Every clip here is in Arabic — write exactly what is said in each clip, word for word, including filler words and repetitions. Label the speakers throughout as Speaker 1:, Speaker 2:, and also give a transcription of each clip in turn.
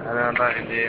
Speaker 1: أنا والله اللي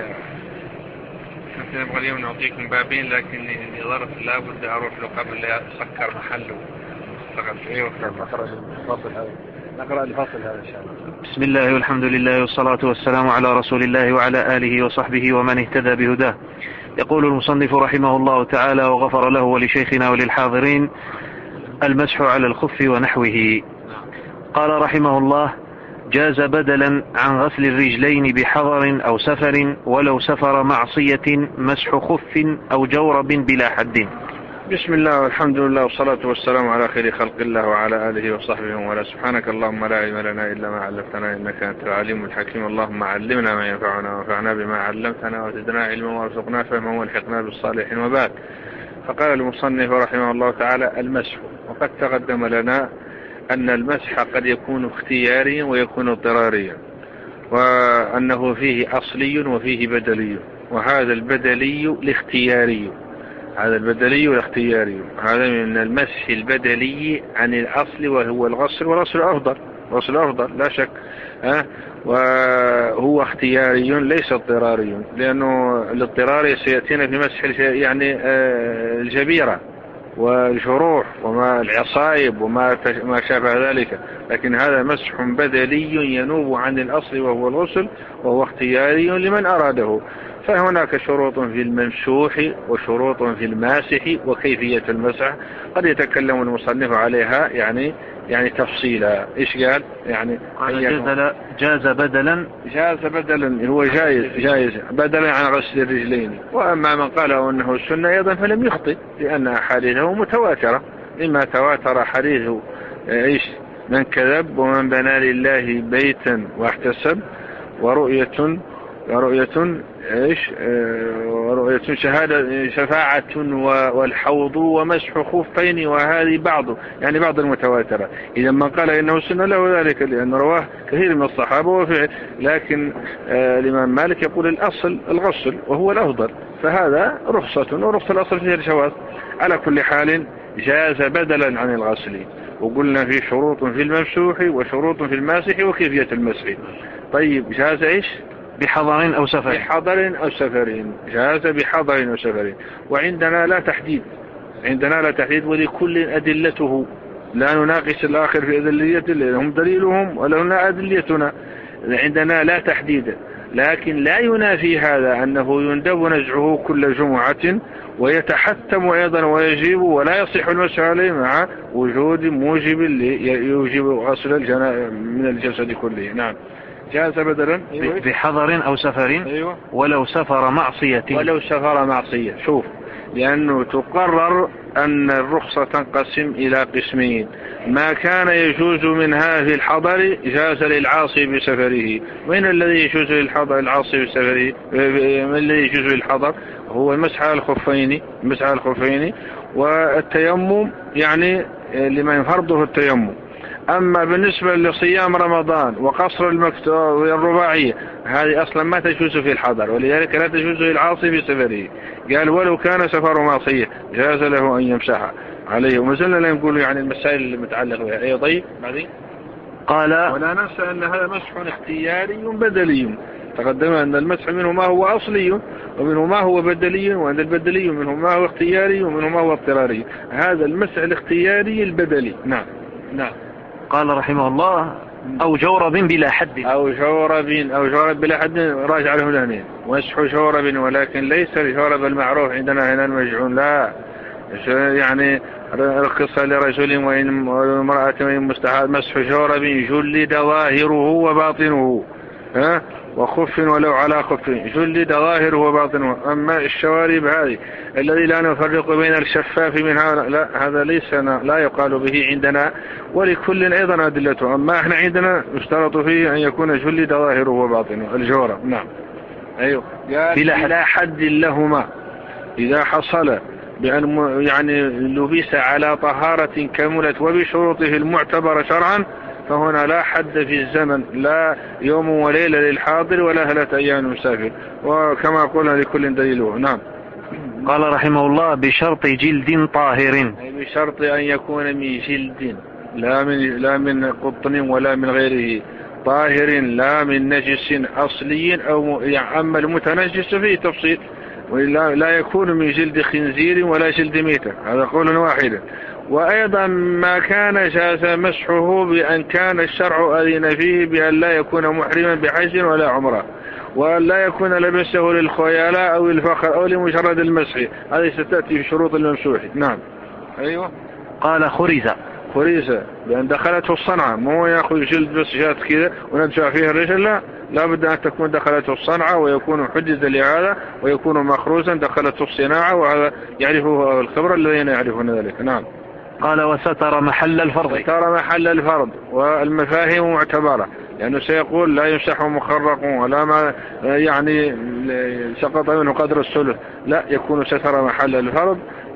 Speaker 1: كنت نبغى اليوم نعطيكم بابين، لكن اللي ظرف لابد أروح له قبل لا أسكر محله. أيوة نقرأ الفصل هذا نقرأ الفصل هذا إن شاء الله.
Speaker 2: بسم الله والحمد لله والصلاة والسلام على رسول الله وعلى آله وصحبه ومن اهتدى بهداه. يقول المصنف رحمه الله تعالى وغفر له ولشيخنا وللحاضرين: المسح على الخف ونحوه. قال رحمه الله: جاز بدلا عن غسل الرجلين بحضر أو سفر، ولو سفر معصية مسح خف أو جورب بلا حد.
Speaker 1: بسم الله والحمد لله والصلاة والسلام على خير خلق الله وعلى آله وصحبه ولا. سبحانك اللهم لا علم لنا إلا ما علمتنا إنك أنت العليم الحكيم. اللهم علمنا ما ينفعنا وانفعنا بما علمتنا وزدنا علما وارزقنا فهما والحقنا بالصالحين. وبعد، فقال المصنف رحمه الله تعالى: المسح. وقد تقدم لنا أن المسح قد يكون اختياريا ويكون اضطراريا، وأنه فيه أصلي وفيه بدلي، وهذا البدلي الاختياري هذا البدلي والاختياري هذا من المسح البدلي عن الأصل، وهو الغسل، والغسل أفضل الغسل أفضل لا شك، أه؟ وهو اختياري ليس اضطراري، لأنه الاضطراري سيأتينا في مسح يعني آه الجبيرة والجروح وما العصائب وما ما شابه ذلك، لكن هذا مسح بدلي ينوب عن الأصل وهو الغسل، وهو اختياري لمن أراده. فهناك شروط في الممسوح وشروط في الماسح وكيفية المسح قد يتكلم المصنف عليها يعني يعني تفصيلا. ايش قال؟ يعني
Speaker 2: جاز, جاز بدلا
Speaker 1: جاز بدلا هو جائز جائز بدلا عن غسل الرجلين. واما من قال انه السنة ايضا فلم يخطئ، لان احاديثه متواترة، مما تواتر حديث ايش من كذب ومن بنى لله بيتا واحتسب، ورؤية ورؤية ايش ورؤية شهادة شفاعة والحوض ومسح خفين، وهذه بعض يعني بعض المتواترة. إذا من قال إنه سنة له ذلك، لأن رواه كثير من الصحابة وفعل، لكن آه الإمام مالك يقول الأصل الغسل وهو الأفضل، فهذا رخصة، ورخصة الأصل فيها الجواز. على كل حال جاز بدلا عن الغسل، وقلنا في شروط في الممسوح وشروط في الماسح وكيفية المسح. طيب جاز ايش؟
Speaker 2: بحضر أو سفر
Speaker 1: بحضر أو سفر جاز بحضر أو سفر. وعندنا لا تحديد عندنا لا تحديد ولكل أدلته، لا نناقش الآخر في أدليته، لهم دليلهم ولنا أدليتنا. عندنا لا تحديد، لكن لا ينافي هذا أنه يندب نزعه كل جمعة، ويتحتم أيضا ويجيب، ولا يصح المسح عليه مع وجود موجب يوجب غسل من الجسد كله. نعم، جاز بدلا
Speaker 2: بحضر أو سفر.
Speaker 1: أيوة.
Speaker 2: ولو سفر معصية
Speaker 1: ولو سفر معصية. شوف، لأنه تقرر أن الرخصة تنقسم إلى قسمين: ما كان يجوز منها في الحضر جاز للعاصي بسفره. وين الذي يجوز للحضر العاصي بسفره؟ من الذي يجوز للحضر؟ هو المسح على الخفين المسح على الخفين والتيمم، يعني لمن فرضه التيمم. أما بالنسبة لصيام رمضان وقصر المكتوب والرباعية، هذه أصلا ما تجوز في الحضر، ولذلك لا تجوز للعاصي في سفره. قال ولو كان سفر معصية جاز له أن يمسح عليه. وما زلنا لا نقول يعني المسائل المتعلقة بها. أي طيب بعدين
Speaker 2: قال:
Speaker 1: ولا ننسى أن هذا مسح اختياري بدلي. تقدم أن المسح منه ما هو أصلي ومنه ما هو بدلي، وأن البدلي منه ما هو اختياري ومنه ما هو اضطراري. هذا المسح الاختياري البدلي. نعم نعم.
Speaker 2: قال رحمه الله: أو جورب بلا حد.
Speaker 1: أو جورب أو جورب بلا حد راجع له لهنين. ومسح جورب، ولكن ليس الجورب المعروف عندنا هنا المجعول، لا، يعني رخص لرجل وإن امرأة وإن مستحاض مسح جورب جلد ظاهره وباطنه، ها، وخف ولو على خف جلد ظاهره وباطنه. أما الشوارب هذه الذي لا نفرق بين الشفاف منها، لا، هذا ليس لا يقال به عندنا، ولكل أيضا أدلته. أما احنا عندنا يشترط فيه أن يكون جلد ظاهره وباطنه الجورب. نعم أيوه. بلا حد لهما إذا حصل بأن يعني لبس على طهارة كملت وبشروطه المعتبرة شرعا، فهنا لا حد في الزمن، لا يوم وليلة للحاضر ولا ثلاثة أيام المسافر، وكما قلنا لكل دليله. نعم.
Speaker 2: قال رحمه الله: بشرط جلد طاهر،
Speaker 1: أي بشرط أن يكون من جلد، لا من لا من قطن ولا من غيره، طاهر لا من نجس أصلي أو يعني أما المتنجس فيه تفصيل، ولا لا يكون من جلد خنزير ولا جلد ميتة، هذا قول واحد. وأيضا ما كان جاز مسحه بأن كان الشرع أذن فيه بأن لا يكون محرما بحج ولا عمره، وأن لا يكون لبسه للخيلاء أو الفخر أو لمجرد المسح. هذه ستأتي في شروط الممسوح. نعم. أيوة.
Speaker 2: قال خريزة
Speaker 1: خريزة لأن دخلته الصنعة، مو يأخذ جلد بس جات كذا وندفع فيه الرجل، لا لا بد أن تكون دخلته الصنعة ويكون حجز لهذا ويكون مخروزا دخلته الصناعة، وهذا يعرفه الخبرة الذين يعرفون ذلك. نعم.
Speaker 2: قال وستر محل الفرض.
Speaker 1: ستر محل الفرض، والمفاهيم معتبرة، لأنه سيقول لا يمسح مخرق ولا ما يعني سقط منه قدر الثلث، لا، يكون ستر محل الفرض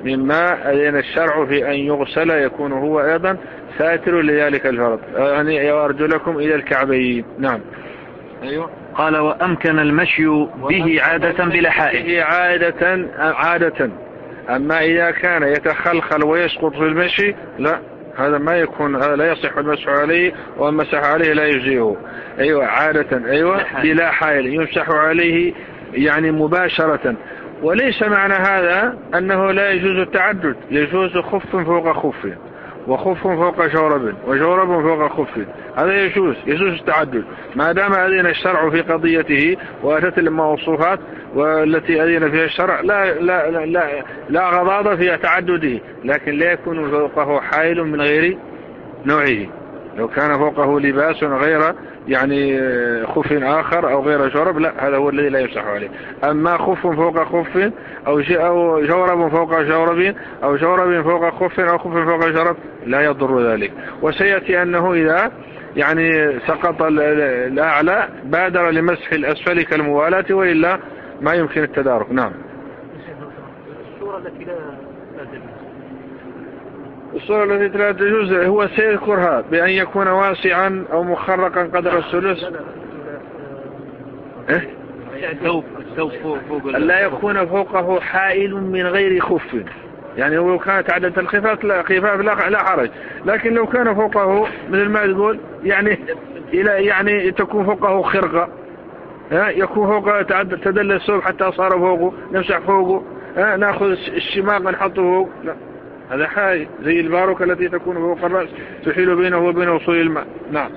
Speaker 1: مما أذن الشرع في أن يغسل، يكون هو أيضا ساتر لذلك الفرض، يعني أرجلكم إلى الكعبين. نعم. أيوة.
Speaker 2: قال وأمكن المشي به عادة بلا حائل.
Speaker 1: به عادة عادة أما إذا كان يتخلخل ويسقط في المشي لا، هذا ما يكون، هذا لا يصح المسح عليه، والمسح عليه لا يجزئه. أيوة عادة. أيوة بلا حائل يمسح عليه يعني مباشرة. وليس معنى هذا أنه لا يجوز التعدد، يجوز خف فوق خف، وخف فوق جورب، وجورب فوق خف، هذا يجوز، يجوز التعدد ما دام أذن الشرع في قضيته وأتت الموصوفات والتي أذن فيها الشرع، لا لا لا لا, لا غضاضة في تعدده، لكن لا يكون فوقه حائل من غير نوعه. لو كان فوقه لباس غير يعني خف آخر أو غير جورب، لا، هذا هو الذي لا يمسح عليه. أما خف فوق خف أو جورب فوق جورب أو جورب فوق خف أو خف فوق جورب لا يضر ذلك. وسيأتي أنه إذا يعني سقط الأعلى بادر لمسح الأسفل كالموالاة، وإلا ما يمكن التدارك. نعم.
Speaker 2: الصورة التي لا
Speaker 1: الصورة التي لا تجوز هو سيذكرها بأن يكون واسعا أو مخرقا قدر الثلث. إيه؟ لا يكون فوقه حائل من غير خف، يعني لو كانت عدد الخفاف لا خفاف لا, لا حرج، لكن لو كان فوقه مثل ما تقول يعني إلى يعني تكون فوقه خرقة، يكون فوقه تدل الثوب حتى صار فوقه نمسح فوقه، ناخذ الشماغ نحطه فوق، لا، هذا حائل زي الباروكة التي تكون فوق الرأس تحيل بينه وبين وصول الماء. نعم.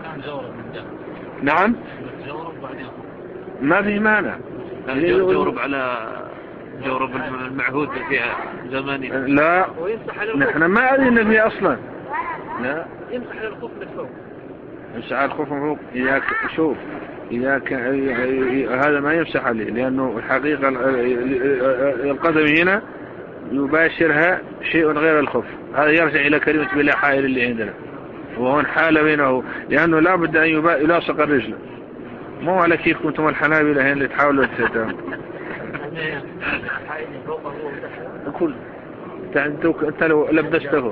Speaker 1: نعم ما في مانع.
Speaker 2: جورب على جورب المعهود في زماننا،
Speaker 1: لا نحن ما أذن فيه أصلا. لا
Speaker 2: يمسح على الخف من فوق،
Speaker 1: يمسح على الخف من فوق. إذا شوف إذا كان هذا ما يمسح عليه، لأنه الحقيقة القدم هنا يباشرها شيء غير الخف، هذا يرجع إلى كلمة بلا حائل اللي عندنا، وهون حال بينه، لأنه لا بد أن يلاصق الرجل، مو على كيف كنتم الحنابلة هين اللي تحاولوا تتهم كل أنت لو لبسته،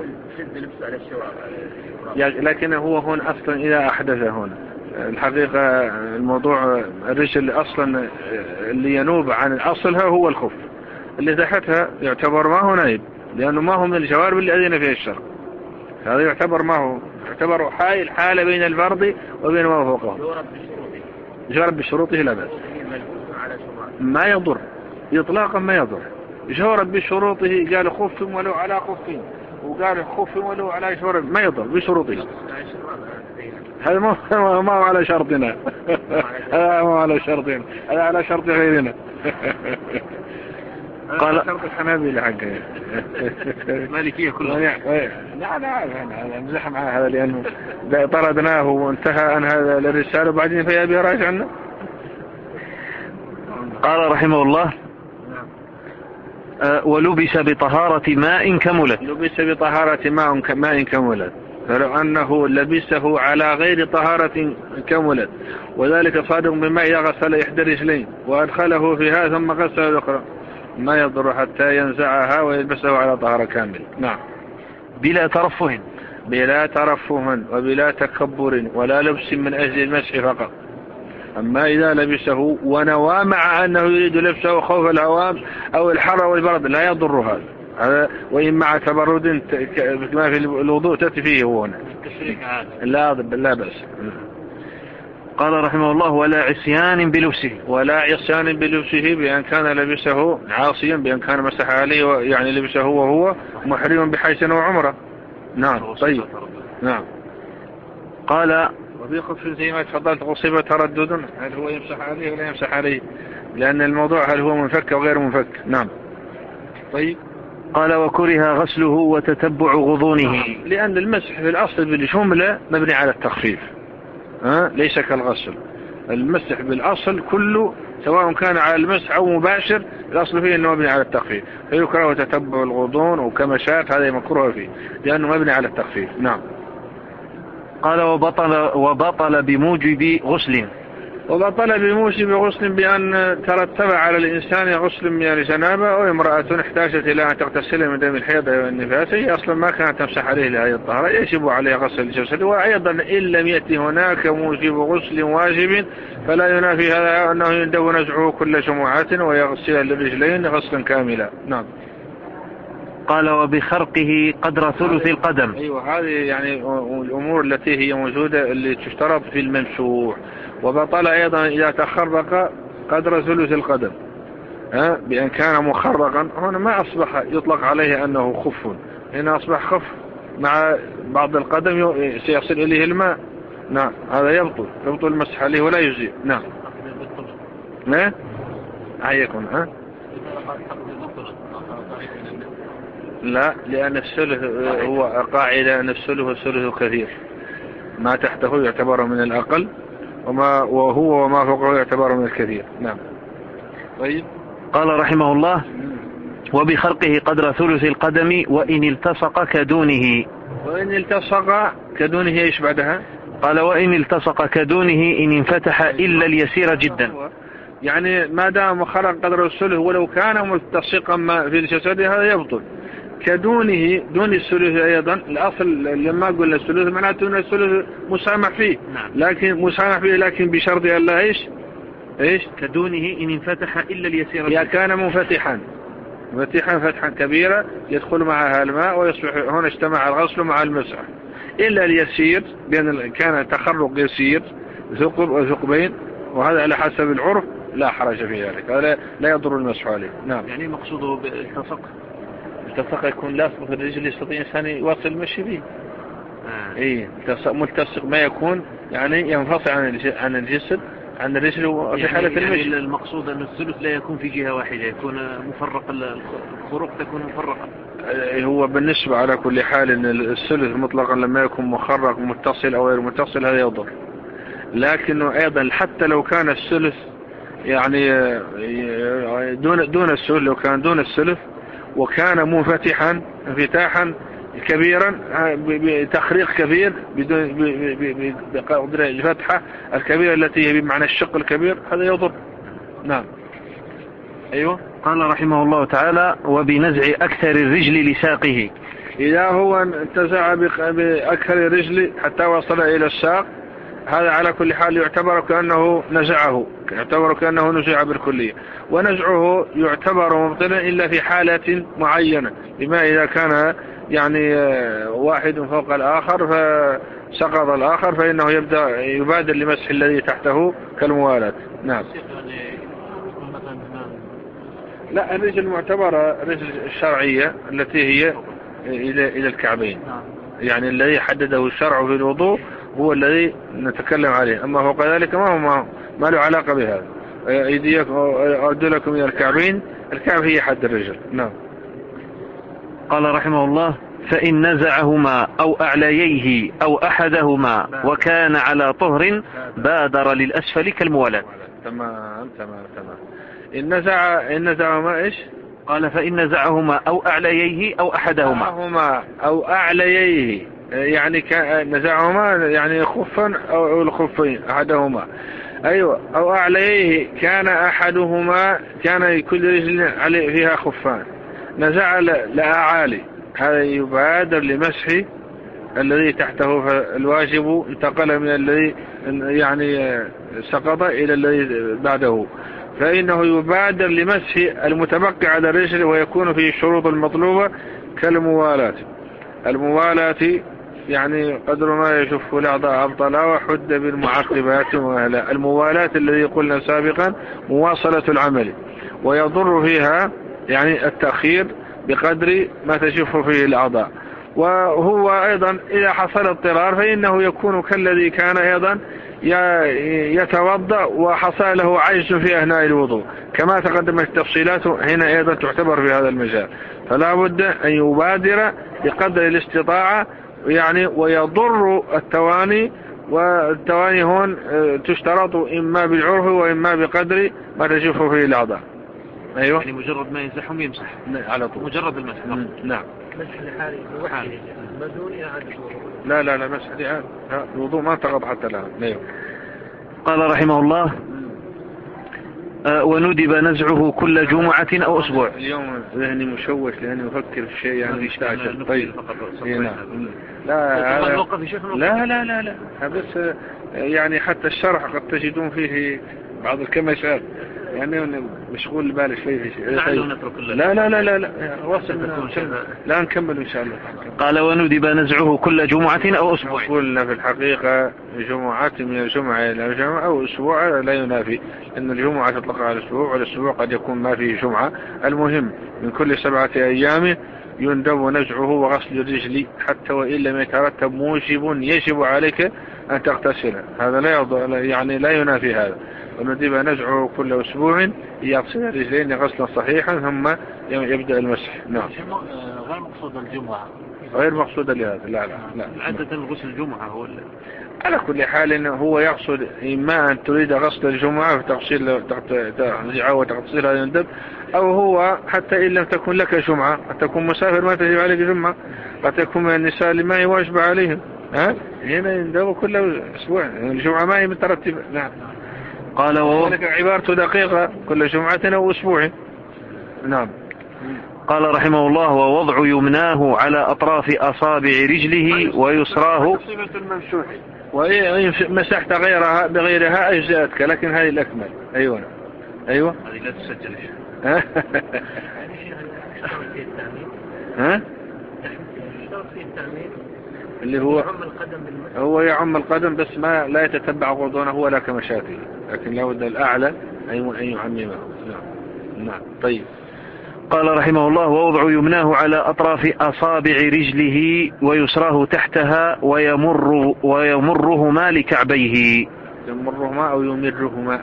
Speaker 1: لكن هو هون أصلا إذا أحدث هون الحقيقة الموضوع الرجل أصلا اللي ينوب عن أصلها هو الخف، اللي تحتها يعتبر ما هو نائب، لأنه ما هو من الجوارب اللي أذن فيها الشرع، هذا يعتبر ما هو يعتبر حائل حالة بين الفرد وبين ما هو فوقه. جورب بشروطه لا بأس، ما يضر إطلاقا، ما يضر. جورب بشروطه قال خف ولو على خف، وقال خف ولو على جورب، ما يضر بشروطه، هذا ما ما هو على شرطنا هذا ما على شرطنا، هذا على شرط غيرنا قال شرط الحنابلة حقه
Speaker 2: مالكية كلها.
Speaker 1: لا لا هذا مزح معه هذا، لأنه طردناه وانتهى عن هذا الرسالة وبعدين فيها بها راجع عنه.
Speaker 2: قال رحمه الله أه ولبس بطهارة ماء كملت.
Speaker 1: لبس بطهارة ماء ماء كملت، فلو أنه لبسه على غير طهارة كملت، وذلك صادق بما إذا غسل إحدى رجلين وأدخله فيها ثم غسل الأخرى ما يضر حتى ينزعها ويلبسه على طهارة كامل. نعم.
Speaker 2: بلا ترفه
Speaker 1: بلا ترفه وبلا تكبر ولا لبس من أجل المسح فقط. أما إذا لبسه ونوى مع أنه يريد لبسه خوف الهوام أو الحر والبرد لا يضر هذا هذا وإن مع تبرد كما في الوضوء تأتي فيه هنا لا لا بأس.
Speaker 2: قال رحمه الله: ولا عصيان بلبسه.
Speaker 1: ولا عصيان بلبسه بأن كان لبسه عاصيا، بأن كان مسح عليه يعني لبسه وهو محرم بحيث وعمره. نعم. طيب. نعم.
Speaker 2: قال:
Speaker 1: وفي خف زي ما تفضلت أصيب تردد، هل هو يمسح عليه ولا يمسح عليه؟ لأن الموضوع هل هو منفك أو غير منفك. نعم. طيب.
Speaker 2: قال: وكره غسله وتتبع غضونه.
Speaker 1: لأن المسح في الأصل بالجملة مبني على التخفيف، ها؟ ليس كالغسل. المسح بالأصل كله سواء كان على المسح أو مباشر، الأصل فيه أنه مبني على التخفيف، فيكره تتبع الغضون وكمشات، هذا مكروه فيه لأنه مبني على التخفيف. نعم.
Speaker 2: قال: وبطل, وبطل بموجب غسل.
Speaker 1: وبطل بموجب غسل بأن ترتب على الإنسان غسل من الجنابة، أو امرأة احتاجت إلى أن تغتسل من دم الحيض والنفاس، هي أصلا ما كانت تمسح عليه لهذه الطهارة، يجب عليه غسل الجسد. وأيضا إن لم يأتي هناك موجب غسل واجب فلا ينافي هذا أنه يندب نزعه كل جمعة ويغسل الرجلين غسلا كاملا. نعم.
Speaker 2: قال: وبخرقه قدر ثلث القدم.
Speaker 1: أيوة، هذه يعني الأمور التي هي موجودة اللي تشترط في الممسوح. وبطل أيضا إذا تخرق قدر ثلث القدم، ها؟ بأن كان مخرقا، هنا ما أصبح يطلق عليه أنه خف، هنا أصبح خف مع بعض القدم سيصل إليه الماء. نعم. هذا يبطل يبطل المسح عليه ولا يجزي. نعم. ما أيكون ها لا، لأن الثلث هو قاعدة أن الثلث والثلث كثير، ما تحته يعتبر من الأقل، وما وهو وما فوقه يعتبر من الكثير. نعم. طيب.
Speaker 2: قال رحمه الله: وبخرقه قدر ثلث القدم وإن التصق كدونه.
Speaker 1: وإن التصق كدونه إيش بعدها؟
Speaker 2: قال: وإن التصق كدونه إن انفتح إلا اليسير جدا.
Speaker 1: يعني ما دام خرق قدر الثلث ولو كان ملتصقا في الجسد هذا يبطل. كدونه دون الثلث أيضا الأصل لما قلنا الثلث معناته أن الثلث مسامح فيه، لكن مسامح فيه لكن بشرط الله إيش إيش
Speaker 2: كدونه إن انفتح إلا اليسير.
Speaker 1: إذا كان منفتحا منفتحا فتحا كبيرا يدخل معها الماء ويصبح هنا اجتمع الغسل مع المسح، إلا اليسير بأن كان تخرق يسير ثقب وثقبين، وهذا على حسب العرف لا حرج في ذلك، هذا لا يضر المسح عليه. نعم.
Speaker 2: يعني مقصوده بالتصق
Speaker 1: التصق يكون لاصق في الرجل يستطيع إنسان يواصل المشي به. آه. إيه ملتصق ما يكون يعني ينفصل عن عن الجسد عن الرجل في
Speaker 2: يعني
Speaker 1: حالة
Speaker 2: يعني
Speaker 1: المشي.
Speaker 2: المقصود أن الثلث لا يكون في جهة واحدة، يكون مفرق، الخروق تكون مفرقة.
Speaker 1: هو بالنسبة على كل حال أن الثلث مطلقا لما يكون مخرق متصل أو غير متصل هذا يضر، لكنه أيضا حتى لو كان الثلث يعني دون دون الثلث، لو كان دون الثلث وكان منفتحا انفتاحا كبيرا بتخريق كبير بقدر الفتحة الكبيرة التي هي بمعنى الشق الكبير هذا يضر. نعم. أيوة.
Speaker 2: قال رحمه الله تعالى: وبنزع أكثر الرجل لساقه.
Speaker 1: إذا هو انتزع بأكثر الرجل حتى وصل إلى الساق، هذا على كل حال يعتبر كأنه نزعه، يعتبر كأنه نزع بالكلية، ونزعه يعتبر مبطلا إلا في حالة معينة، بما إذا كان يعني واحد فوق الآخر فسقط الآخر فإنه يبدأ يبادر لمسح الذي تحته كالموالاة. نعم. لا، الرجل المعتبرة الرجل الشرعية التي هي إلى إلى الكعبين، يعني الذي حدده الشرع في الوضوء هو الذي نتكلم عليه، أما فوق ذلك ما هو ما, ما له علاقة بهذا. أيديكم أرجلكم إلى الكعبين، الكعب هي حد الرجل. نعم.
Speaker 2: قال رحمه الله: فإن نزعهما أو أعلييه أو أحدهما وكان على طهر بادر للأسفل كالموالاة.
Speaker 1: تمام تمام تمام. إن نزع إن نزعهما إيش؟
Speaker 2: قال: فإن نزعهما أو أعلييه أو أحدهما.
Speaker 1: نزعهما أو أعلييه يعني نزعهما يعني خفا أو الخفين أحدهما. أيوة. أو أعليه كان أحدهما كان كل رجل عليه فيها خفان، نزع لأعالي، هذا يبادر لمسح الذي تحته، فالواجب انتقل من الذي يعني سقط إلى الذي بعده، فإنه يبادر لمسح المتبقي على الرجل، ويكون فيه الشروط المطلوبة كالموالاة. الموالاة يعني قدر ما يشف الأعضاء أبطلا وحد بالمعقبات وأهلا. الموالاة الذي قلنا سابقا مواصلة العمل، ويضر فيها يعني التأخير بقدر ما تشف فيه الأعضاء. وهو أيضا إذا حصل اضطرار فإنه يكون كالذي كان أيضا يتوضأ وحصل له عجز في أثناء الوضوء، كما تقدمت التفصيلات هنا أيضا تعتبر في هذا المجال. فلا بد أن يبادر بقدر الاستطاعة يعني، ويضر التواني، والتواني هون تشترط إما بالعرف وإما بقدر ما تشوف فيه الأعضاء. أيوة،
Speaker 2: يعني مجرد ما يمسحهم يمسح
Speaker 1: على طول،
Speaker 2: مجرد المسح.
Speaker 1: نعم.
Speaker 3: مسح لحاله لوحده بدون إعادة الوضوء.
Speaker 1: لا لا لا مسح لحاله، الوضوء ما انتقض حتى الآن. أيوة.
Speaker 2: قال رحمه الله: آه وندب نزعه كل جمعة أو أسبوع.
Speaker 1: اليوم ذهني مشوش لأني أفكر في شيء يعني مستعجل. طيب لا لا لا لا لا بس يعني حتى الشرح قد تجدون فيه بعض الكمشات يعني مشغول بالي شوي في شيء. لا لا لا لا لا لا نكمل إن شاء الله.
Speaker 2: قال: وندب نزعه كل جمعة أو أسبوع.
Speaker 1: قلنا في الحقيقة جمعة من الجمعة إلى الجمعة أو أسبوع لا ينافي، إن الجمعة تطلق على الأسبوع والأسبوع قد يكون ما فيه جمعة. المهم من كل سبعة أيام يندب نزعه وغسل الرجل حتى وإن لم يترتب موجب يجب عليك أن تغتسله، هذا لا يعني لا ينافي هذا. وندب نزعه كل أسبوع يغسل الرجلين غسلا صحيحا ثم يبدأ المسح. نعم.
Speaker 3: غير مقصود الجمعة،
Speaker 1: غير مقصود لهذا. لا لا لا.
Speaker 2: عادة الغسل الجمعة هو اللي.
Speaker 1: على كل حال إنه هو يقصد إما أن تريد غسل الجمعة فتغسل تغسيلها وتغسيلها يندب، أو هو حتى إن لم تكن لك جمعة، قد تكون مسافر ما تجب عليك جمعة، قد تكون من النساء اللي ما يواجب عليهم، ها هنا يندب كل أسبوع، الجمعة ما هي مترتبة. نعم.
Speaker 2: قال:
Speaker 1: وذلك عبارته دقيقة كل جمعة أو أسبوع. نعم.
Speaker 2: قال رحمه الله: ووضع يمناه على أطراف أصابع رجله ويسراه.
Speaker 1: وإن مسحت غيرها بغيرها أجزأتك، لكن هذه الأكمل. أيوة أيوة.
Speaker 2: هذه لا تسجل.
Speaker 1: ها؟ اللي هو هو يعم القدم بس ما لا يتتبع غضونه ولا كمشاته، لكن لا بد الأعلى أن يعممه. نعم. نعم. طيب.
Speaker 2: قال رحمه الله: ووضع يمناه على أطراف أصابع رجله ويسراه تحتها ويمر ويمرهما لكعبيه.
Speaker 1: يمرهما أو يمرهما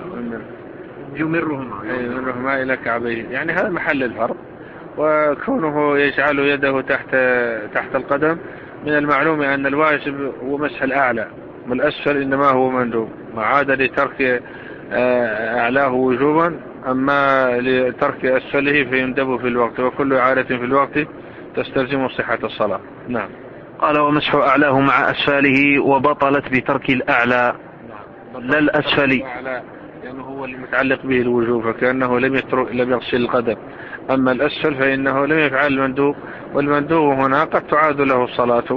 Speaker 2: يمرهما
Speaker 1: يمرهما إلى كعبيه، يعني هذا محل الفرق. وكونه يجعل يده تحت تحت القدم، من المعلوم أن الواجب هو مسح الأعلى، والأسفل إنما هو مندوب، ما عاد لترك أعلاه وجوبا، أما لترك أسفله فيندب في الوقت، وكل إعادة في الوقت تستلزم صحة الصلاة. نعم.
Speaker 2: قال: ومسح أعلاه مع أسفله وبطلت بترك الأعلى.
Speaker 1: نعم.
Speaker 2: لا الأسفل،
Speaker 1: لأنه هو المتعلق به الوجوب، فكأنه لم يترك لم يغسل القدم. أما الأسفل فإنه لم يفعل المندوب، والمندوب هنا قد تعاد له الصلاة.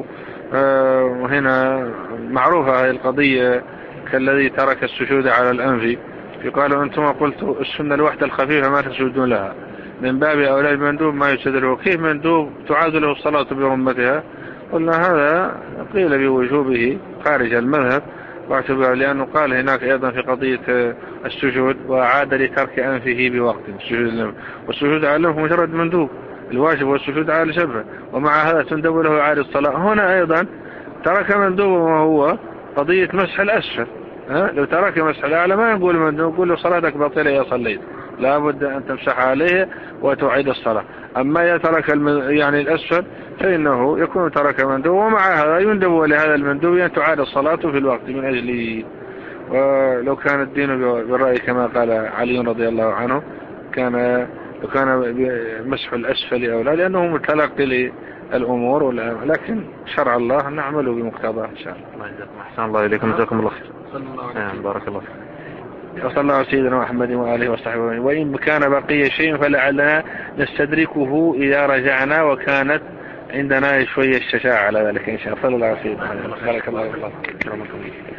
Speaker 1: وهنا معروفة هذه القضية، كالذي ترك السجود على الأنف، يقال أنتم قلتوا السنة الوحدة الخفيفة ما تسجدون لها، من باب أولى المندوب ما يسجد له، كيف مندوب تعاد له الصلاة برمتها؟ قلنا هذا قيل بوجوبه خارج المذهب، واعتبر لأنه قال هناك أيضا في قضية السجود: وعاد لترك أنفه بوقت السجود، والسجود على الأنف مجرد مندوب، الواجب والسجود على الجبهة، ومع هذا تندب له إعادة الصلاة. هنا أيضا ترك مندوب وهو قضية مسح الأسفل. ها؟ لو ترك مسح الأعلى ما نقول مندوب، نقول له صلاتك باطلة يا صليت، لا بد أن تمسح عليه وتعيد الصلاة. أما يترك يعني الأسفل فإنه يكون ترك مندوب، ومع هذا يندب لهذا المندوب أن تعاد الصلاة في الوقت من أجله. ولو كان الدين بالرأي كما قال علي رضي الله عنه، كان لو كان مسح الأسفل أو لا، لأنه متلقي للأمور، لكن شرع الله نعمل بمقتضاه إن شاء الله.
Speaker 2: أحسن الله إليكم، جزاكم الله خير. بارك الله فيك.
Speaker 1: وصلى الله على سيدنا محمد وآله وصحبه، وإن كان بقي شيء فلعلنا نستدركه إذا رجعنا، وكانت عندنا شوية الشجاعة على ذلك إن شاء الله. صلى الله عليه وسلم. بارك الله فيك.